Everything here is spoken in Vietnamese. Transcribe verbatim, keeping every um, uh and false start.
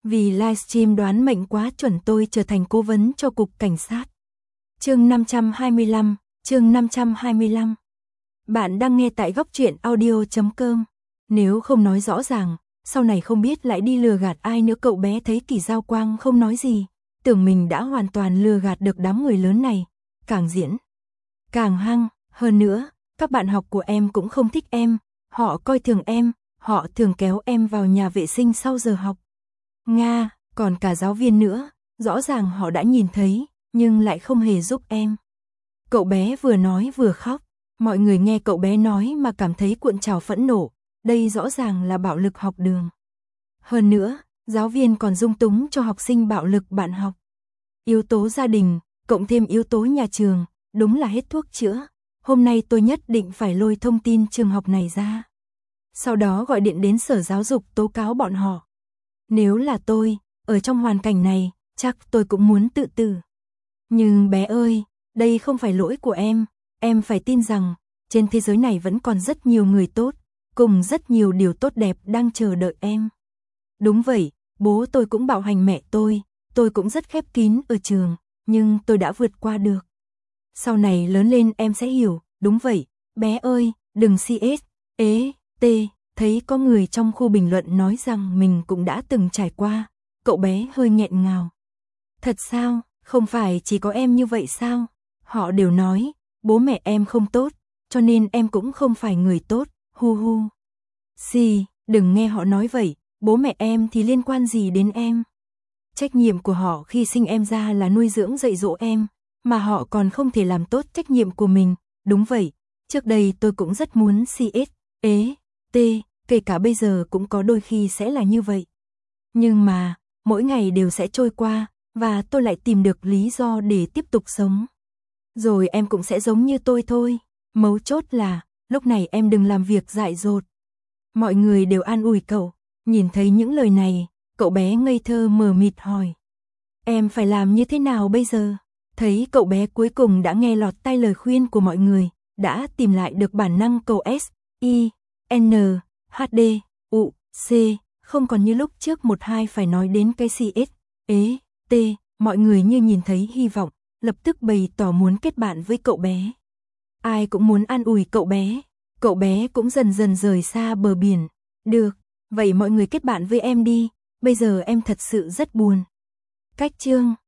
Vì livestream đoán mệnh quá chuẩn tôi trở thành cố vấn cho cục cảnh sát. Chương năm trăm hai mươi lăm, chương năm trăm hai mươi lăm. Bạn đang nghe tại góc truyện audio chấm com. Nếu không nói rõ ràng, sau này không biết lại đi lừa gạt ai nữa. Cậu bé thấy Kỳ Giao Quang không nói gì, tưởng mình đã hoàn toàn lừa gạt được đám người lớn này, càng diễn càng hăng. Hơn nữa, các bạn học của em cũng không thích em, họ coi thường em, họ thường kéo em vào nhà vệ sinh sau giờ học. Nga, còn cả giáo viên nữa, rõ ràng họ đã nhìn thấy, nhưng lại không hề giúp em. Cậu bé vừa nói vừa khóc, mọi người nghe cậu bé nói mà cảm thấy cuộn trào phẫn nộ, đây rõ ràng là bạo lực học đường. Hơn nữa, giáo viên còn dung túng cho học sinh bạo lực bạn học. Yếu tố gia đình, cộng thêm yếu tố nhà trường, đúng là hết thuốc chữa. Hôm nay tôi nhất định phải lôi thông tin trường học này ra. Sau đó gọi điện đến sở giáo dục tố cáo bọn họ. Nếu là tôi, ở trong hoàn cảnh này, chắc tôi cũng muốn tự tử. Nhưng bé ơi, đây không phải lỗi của em, em phải tin rằng, trên thế giới này vẫn còn rất nhiều người tốt, cùng rất nhiều điều tốt đẹp đang chờ đợi em. Đúng vậy, bố tôi cũng bạo hành mẹ tôi, tôi cũng rất khép kín ở trường, nhưng tôi đã vượt qua được. Sau này lớn lên em sẽ hiểu, đúng vậy, bé ơi, đừng xê ét, ế, tê. Thấy có người trong khu bình luận nói rằng mình cũng đã từng trải qua, cậu bé hơi nghẹn ngào. Thật sao, không phải chỉ có em như vậy sao? Họ đều nói, bố mẹ em không tốt, cho nên em cũng không phải người tốt, hu hu. Xì, đừng nghe họ nói vậy, bố mẹ em thì liên quan gì đến em? Trách nhiệm của họ khi sinh em ra là nuôi dưỡng dạy dỗ em, mà họ còn không thể làm tốt trách nhiệm của mình. Đúng vậy, trước đây tôi cũng rất muốn xê ét, ế, tê, kể cả bây giờ cũng có đôi khi sẽ là như vậy. Nhưng mà, mỗi ngày đều sẽ trôi qua, và tôi lại tìm được lý do để tiếp tục sống. Rồi em cũng sẽ giống như tôi thôi, mấu chốt là, lúc này em đừng làm việc dại dột. Mọi người đều an ủi cậu, nhìn thấy những lời này, cậu bé ngây thơ mờ mịt hỏi. Em phải làm như thế nào bây giờ? Thấy cậu bé cuối cùng đã nghe lọt tai lời khuyên của mọi người, đã tìm lại được bản năng cầu S, I, N, H D, U, C, không còn như lúc trước một hai phải nói đến cái xê ét, ế, T, mọi người như nhìn thấy hy vọng, lập tức bày tỏ muốn kết bạn với cậu bé. Ai cũng muốn an ủi cậu bé, cậu bé cũng dần dần rời xa bờ biển. Được, vậy mọi người kết bạn với em đi, bây giờ em thật sự rất buồn. Cách chương